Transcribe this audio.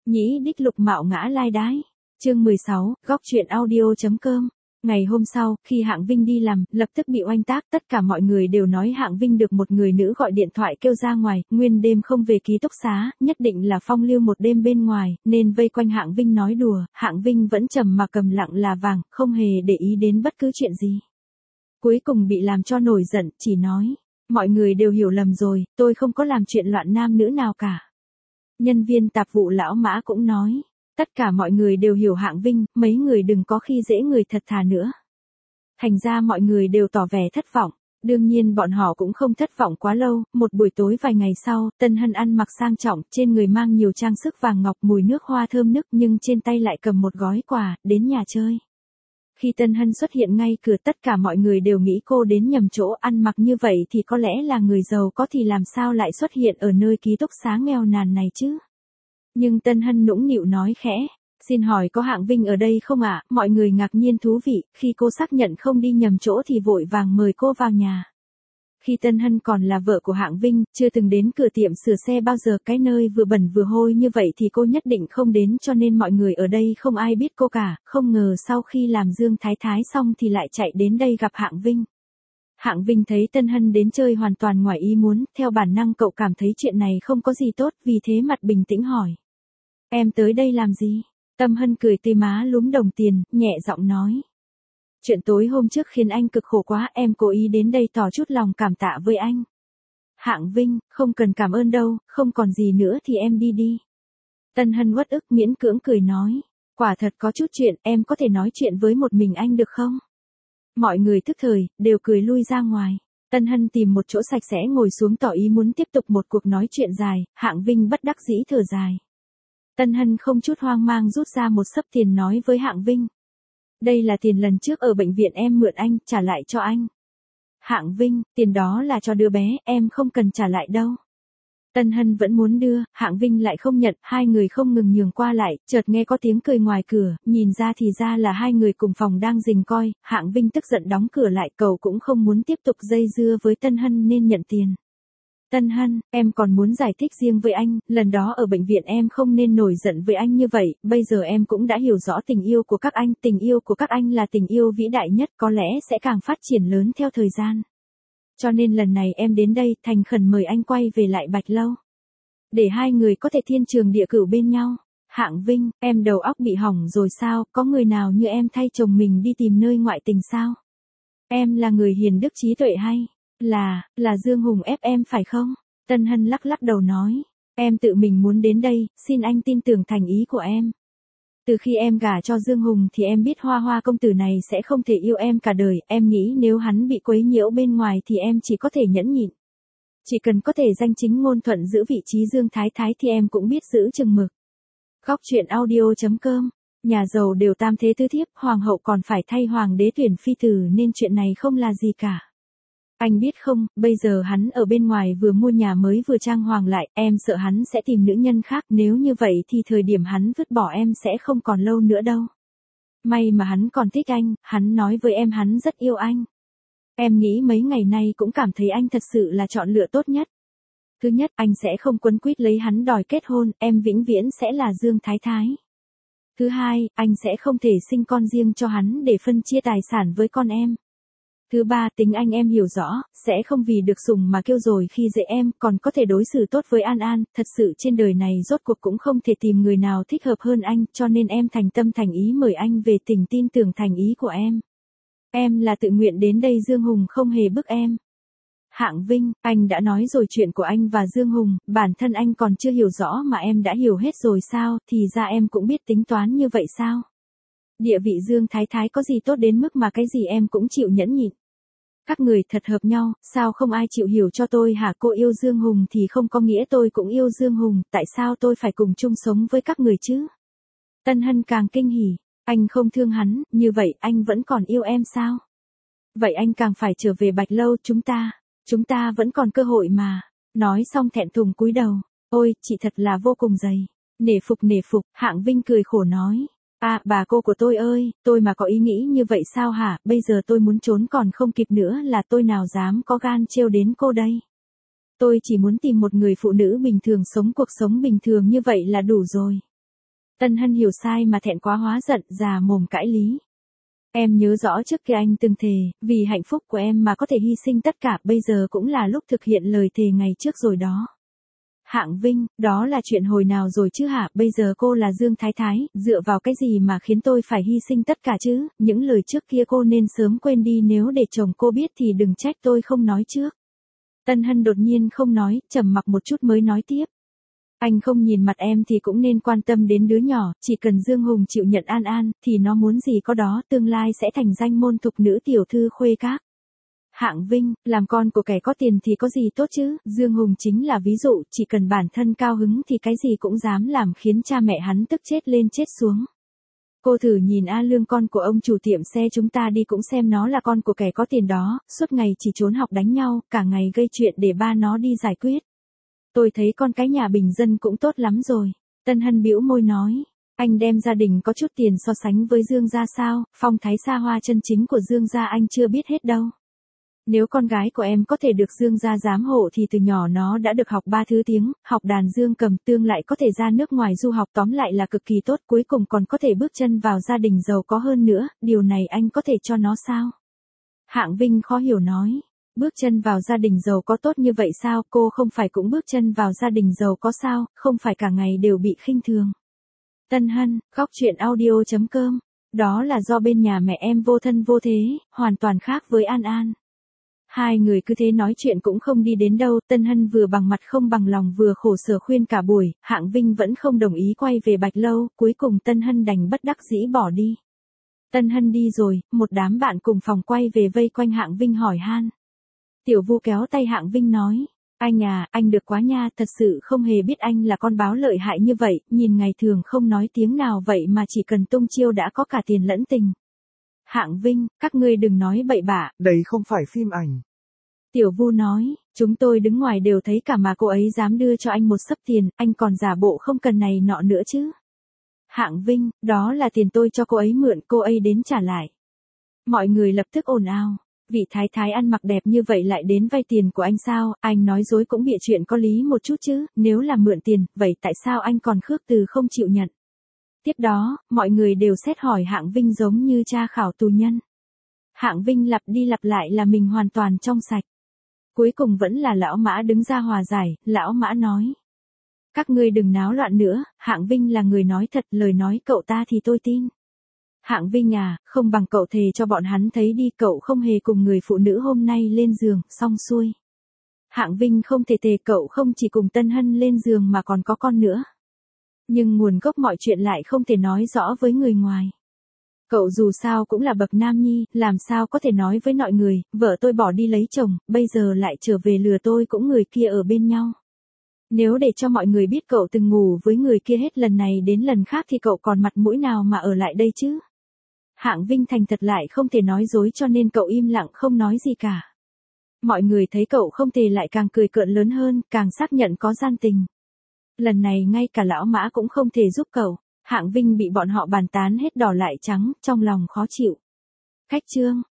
Nhĩ đích lục mạo ngã lai đái. Chương 16, góc truyện audio.com. Ngày hôm sau, khi Hạng Vinh đi làm, lập tức bị oanh tác, tất cả mọi người đều nói Hạng Vinh được một người nữ gọi điện thoại kêu ra ngoài, nguyên đêm không về ký túc xá, nhất định là phong lưu một đêm bên ngoài, nên vây quanh Hạng Vinh nói đùa, Hạng Vinh vẫn trầm mà cầm lặng là vàng, không hề để ý đến bất cứ chuyện gì. Cuối cùng bị làm cho nổi giận, chỉ nói, mọi người đều hiểu lầm rồi, tôi không có làm chuyện loạn nam nữ nào cả. Nhân viên tạp vụ lão Mã cũng nói, tất cả mọi người đều hiểu Hạng Vinh, mấy người đừng có khi dễ người thật thà nữa. Thành ra mọi người đều tỏ vẻ thất vọng, đương nhiên bọn họ cũng không thất vọng quá lâu, một buổi tối vài ngày sau, Tân Hân ăn mặc sang trọng, trên người mang nhiều trang sức vàng ngọc mùi nước hoa thơm nức nhưng trên tay lại cầm một gói quà, đến nhà chơi. Khi Tân Hân xuất hiện ngay cửa tất cả mọi người đều nghĩ cô đến nhầm chỗ, ăn mặc như vậy thì có lẽ là người giàu có thì làm sao lại xuất hiện ở nơi ký túc xá nghèo nàn này chứ. Nhưng Tân Hân nũng nịu nói khẽ, xin hỏi có Hạng Vinh ở đây không ạ? Mọi người ngạc nhiên thú vị, khi cô xác nhận không đi nhầm chỗ thì vội vàng mời cô vào nhà. Khi Tân Hân còn là vợ của Hạng Vinh, chưa từng đến cửa tiệm sửa xe bao giờ, cái nơi vừa bẩn vừa hôi như vậy thì cô nhất định không đến, cho nên mọi người ở đây không ai biết cô cả, không ngờ sau khi làm Dương Thái Thái xong thì lại chạy đến đây gặp Hạng Vinh. Hạng Vinh thấy Tân Hân đến chơi hoàn toàn ngoài ý muốn, theo bản năng cậu cảm thấy chuyện này không có gì tốt, vì thế mặt bình tĩnh hỏi. Em tới đây làm gì? Tâm Hân cười tươi má lúm đồng tiền, nhẹ giọng nói. Chuyện tối hôm trước khiến anh cực khổ quá, em cố ý đến đây tỏ chút lòng cảm tạ với anh. Hạng Vinh, không cần cảm ơn đâu, không còn gì nữa thì em đi đi. Tân Hân uất ức miễn cưỡng cười nói. Quả thật có chút chuyện, em có thể nói chuyện với một mình anh được không? Mọi người thức thời, đều cười lui ra ngoài. Tân Hân tìm một chỗ sạch sẽ ngồi xuống tỏ ý muốn tiếp tục một cuộc nói chuyện dài, Hạng Vinh bất đắc dĩ thở dài. Tân Hân không chút hoang mang rút ra một xấp tiền nói với Hạng Vinh. Đây là tiền lần trước ở bệnh viện em mượn anh, trả lại cho anh. Hạng Vinh, tiền đó là cho đứa bé, em không cần trả lại đâu. Tân Hân vẫn muốn đưa, Hạng Vinh lại không nhận, hai người không ngừng nhường qua lại, chợt nghe có tiếng cười ngoài cửa, nhìn ra thì ra là hai người cùng phòng đang rình coi, Hạng Vinh tức giận đóng cửa lại, cậu cũng không muốn tiếp tục dây dưa với Tân Hân nên nhận tiền. Tân Hân, em còn muốn giải thích riêng với anh, lần đó ở bệnh viện em không nên nổi giận với anh như vậy, bây giờ em cũng đã hiểu rõ tình yêu của các anh, tình yêu của các anh là tình yêu vĩ đại nhất, có lẽ sẽ càng phát triển lớn theo thời gian. Cho nên lần này em đến đây, thành khẩn mời anh quay về lại Bạch Lâu. Để hai người có thể thiên trường địa cửu bên nhau. Hạng Vinh, em đầu óc bị hỏng rồi sao, có người nào như em thay chồng mình đi tìm nơi ngoại tình sao? Em là người hiền đức trí tuệ hay? Là Dương Hùng ép em phải không? Tân Hân lắc lắc đầu nói. Em tự mình muốn đến đây, xin anh tin tưởng thành ý của em. Từ khi em gả cho Dương Hùng thì em biết Hoa Hoa công tử này sẽ không thể yêu em cả đời, em nghĩ nếu hắn bị quấy nhiễu bên ngoài thì em chỉ có thể nhẫn nhịn. Chỉ cần có thể danh chính ngôn thuận giữ vị trí Dương Thái Thái thì em cũng biết giữ chừng mực. Góc truyện audio.com. Nhà giàu đều tam thế tứ thiếp, hoàng hậu còn phải thay hoàng đế tuyển phi tử nên chuyện này không là gì cả. Anh biết không, bây giờ hắn ở bên ngoài vừa mua nhà mới vừa trang hoàng lại, em sợ hắn sẽ tìm nữ nhân khác, nếu như vậy thì thời điểm hắn vứt bỏ em sẽ không còn lâu nữa đâu. May mà hắn còn thích anh, hắn nói với em hắn rất yêu anh. Em nghĩ mấy ngày nay cũng cảm thấy anh thật sự là chọn lựa tốt nhất. Thứ nhất, anh sẽ không quấn quýt lấy hắn đòi kết hôn, em vĩnh viễn sẽ là Dương Thái Thái. Thứ hai, anh sẽ không thể sinh con riêng cho hắn để phân chia tài sản với con em. Thứ ba, tính anh em hiểu rõ, sẽ không vì được sủng mà kêu rồi khi dễ em, còn có thể đối xử tốt với An An, thật sự trên đời này rốt cuộc cũng không thể tìm người nào thích hợp hơn anh, cho nên em thành tâm thành ý mời anh về tình, tin tưởng thành ý của em. Em là tự nguyện đến đây, Dương Hùng không hề bức em. Hạng Vinh, anh đã nói rồi chuyện của anh và Dương Hùng, bản thân anh còn chưa hiểu rõ mà em đã hiểu hết rồi sao, thì ra em cũng biết tính toán như vậy sao? Địa vị Dương Thái Thái có gì tốt đến mức mà cái gì em cũng chịu nhẫn nhịn. Các người thật hợp nhau, sao không ai chịu hiểu cho tôi hả? Cô yêu Dương Hùng thì không có nghĩa tôi cũng yêu Dương Hùng, tại sao tôi phải cùng chung sống với các người chứ? Tân Hân càng kinh hỉ, anh không thương hắn, như vậy anh vẫn còn yêu em sao? Vậy anh càng phải trở về Bạch Lâu, chúng ta vẫn còn cơ hội mà. Nói xong thẹn thùng cúi đầu, ôi, chị thật là vô cùng dày. Nể phục, Hạng Vinh cười khổ nói. À, bà cô của tôi ơi, tôi mà có ý nghĩ như vậy sao hả, bây giờ tôi muốn trốn còn không kịp nữa, là tôi nào dám có gan trêu đến cô đây. Tôi chỉ muốn tìm một người phụ nữ bình thường sống cuộc sống bình thường như vậy là đủ rồi. Tân Hân hiểu sai mà thẹn quá hóa giận, già mồm cãi lý. Em nhớ rõ trước kia anh từng thề, vì hạnh phúc của em mà có thể hy sinh tất cả, bây giờ cũng là lúc thực hiện lời thề ngày trước rồi đó. Hạng Vinh, đó là chuyện hồi nào rồi chứ hả, bây giờ cô là Dương Thái Thái, dựa vào cái gì mà khiến tôi phải hy sinh tất cả chứ, những lời trước kia cô nên sớm quên đi, nếu để chồng cô biết thì đừng trách tôi không nói trước. Tân Hân đột nhiên không nói, trầm mặc một chút mới nói tiếp. Anh không nhìn mặt em thì cũng nên quan tâm đến đứa nhỏ, chỉ cần Dương Hùng chịu nhận An An, thì nó muốn gì có đó, tương lai sẽ thành danh môn thục nữ tiểu thư khuê các. Hạng Vinh, làm con của kẻ có tiền thì có gì tốt chứ, Dương Hùng chính là ví dụ, chỉ cần bản thân cao hứng thì cái gì cũng dám làm, khiến cha mẹ hắn tức chết lên chết xuống. Cô thử nhìn A Lương, con của ông chủ tiệm xe chúng ta đi, cũng xem nó là con của kẻ có tiền đó, suốt ngày chỉ trốn học đánh nhau, cả ngày gây chuyện để ba nó đi giải quyết. Tôi thấy con cái nhà bình dân cũng tốt lắm rồi. Tân Hân bĩu môi nói, anh đem gia đình có chút tiền so sánh với Dương gia sao, phong thái xa hoa chân chính của Dương gia anh chưa biết hết đâu. Nếu con gái của em có thể được Dương gia giám hộ thì từ nhỏ nó đã được học 3 thứ tiếng, học đàn dương cầm, tương lại có thể ra nước ngoài du học, tóm lại là cực kỳ tốt, cuối cùng còn có thể bước chân vào gia đình giàu có hơn nữa, điều này anh có thể cho nó sao? Hạng Vinh khó hiểu nói, bước chân vào gia đình giàu có tốt như vậy sao, cô không phải cũng bước chân vào gia đình giàu có sao, không phải cả ngày đều bị khinh thường. Tân Hân, góc truyện audio.com, đó là do bên nhà mẹ em vô thân vô thế, hoàn toàn khác với An An. Hai người cứ thế nói chuyện cũng không đi đến đâu, Tân Hân vừa bằng mặt không bằng lòng vừa khổ sở khuyên cả buổi, Hạng Vinh vẫn không đồng ý quay về Bạch Lâu, cuối cùng Tân Hân đành bất đắc dĩ bỏ đi. Tân Hân đi rồi, một đám bạn cùng phòng quay về vây quanh Hạng Vinh hỏi han. Tiểu Vu kéo tay Hạng Vinh nói, anh à, anh được quá nha, thật sự không hề biết anh là con báo lợi hại như vậy, nhìn ngày thường không nói tiếng nào vậy mà chỉ cần tung chiêu đã có cả tiền lẫn tình. Hạng Vinh, các ngươi đừng nói bậy bạ. Đây không phải phim ảnh. Tiểu Vu nói, chúng tôi đứng ngoài đều thấy cả mà cô ấy dám đưa cho anh một xấp tiền, anh còn giả bộ không cần này nọ nữa chứ. Hạng Vinh, đó là tiền tôi cho cô ấy mượn, cô ấy đến trả lại. Mọi người lập tức ồn ào. Vị thái thái ăn mặc đẹp như vậy lại đến vay tiền của anh sao, anh nói dối cũng bịa chuyện có lý một chút chứ, nếu là mượn tiền, vậy tại sao anh còn khước từ không chịu nhận? Tiếp đó, mọi người đều xét hỏi Hạng Vinh giống như tra khảo tù nhân. Hạng Vinh lặp đi lặp lại là mình hoàn toàn trong sạch. Cuối cùng vẫn là lão Mã đứng ra hòa giải, lão Mã nói. Các ngươi đừng náo loạn nữa, Hạng Vinh là người nói thật, lời nói cậu ta thì tôi tin. Hạng Vinh à, không bằng cậu thề cho bọn hắn thấy đi, cậu không hề cùng người phụ nữ hôm nay lên giường, xong xuôi. Hạng Vinh không thể thề, cậu không chỉ cùng Tân Hân lên giường mà còn có con nữa. Nhưng nguồn gốc mọi chuyện lại không thể nói rõ với người ngoài. Cậu dù sao cũng là bậc nam nhi, làm sao có thể nói với mọi người, vợ tôi bỏ đi lấy chồng, bây giờ lại trở về lừa tôi cũng người kia ở bên nhau. Nếu để cho mọi người biết cậu từng ngủ với người kia hết lần này đến lần khác thì cậu còn mặt mũi nào mà ở lại đây chứ? Hạng Vinh thành thật lại không thể nói dối cho nên cậu im lặng không nói gì cả. Mọi người thấy cậu không thể lại càng cười cợt lớn hơn, càng xác nhận có gian tình. Lần này ngay cả lão Mã cũng không thể giúp cậu. Hạng Vinh bị bọn họ bàn tán hết đỏ lại trắng, trong lòng khó chịu. Khách chương.